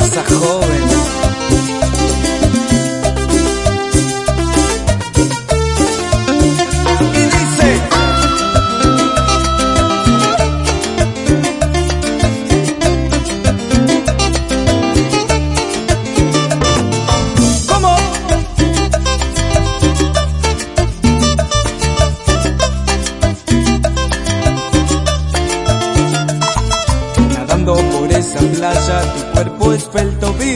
esa joven. Y dice: ¿cómo? Nadando por esa playa tu cuerpo esbelto vi,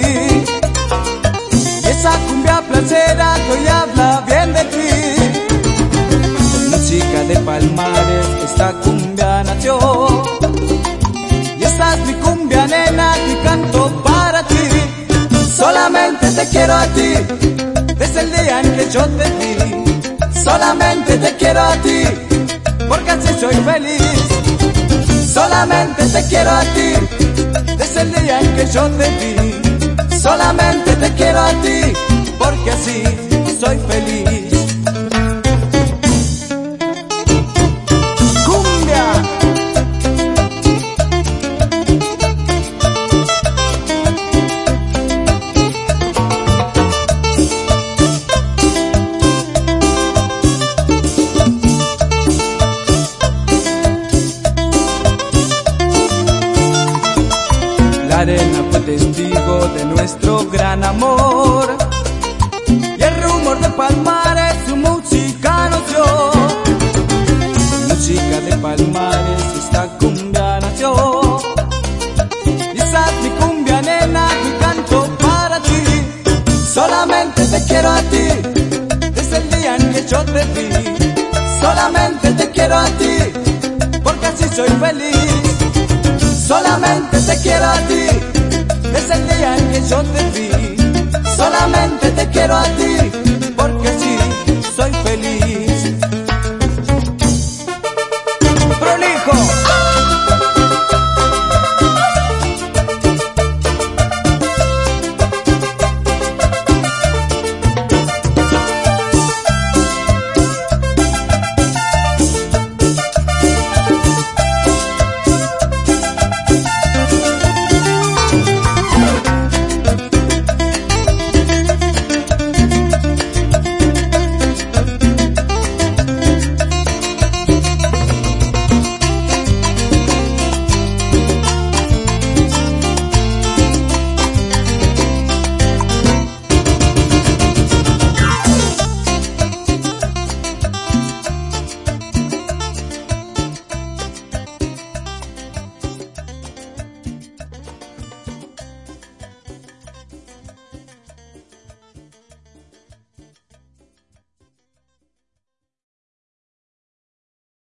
y esa cumbia placera que hoy habla bien de ti. Con música de Palmares esta cumbia nació, y esta es mi cumbia, nena, que canto para ti. Solamente te quiero a ti, desde el día en que yo te vi. Solamente te quiero a ti, porque así soy feliz. Solamente te quiero a ti, desde el día en que yo te vi. Solamente te quiero a ti, porque así soy feliz. ¡Cumbia! La arena fue testigo de nuestro gran amor, y el rumor de Palmares su música nos dio. Música de Palmares esta cumbia nació, y esa es mi cumbia, nena, que canto para ti. Solamente te quiero a ti, desde el día en que yo te vi. Solamente te quiero a ti, porque así soy feliz. Solamente te quiero a ti, desde el día en que yo te vi. Solamente te quiero a ti,